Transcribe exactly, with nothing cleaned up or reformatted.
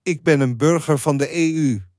Ik ben een burger van de E U.